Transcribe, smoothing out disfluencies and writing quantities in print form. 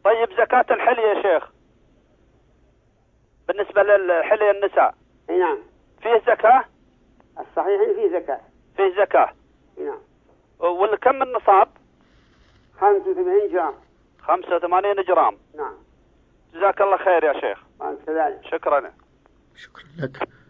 طيب زكاة الحلي يا شيخ بالنسبة للحلي النساء. نعم. فيه زكاة؟ الصحيح إن فيه زكاة. فيه زكاة. نعم. والكم النصاب؟ 85 جرام. 85 جرام. نعم. جزاك الله خير يا شيخ. وأنت كذلك. شكرا. شكرا لك.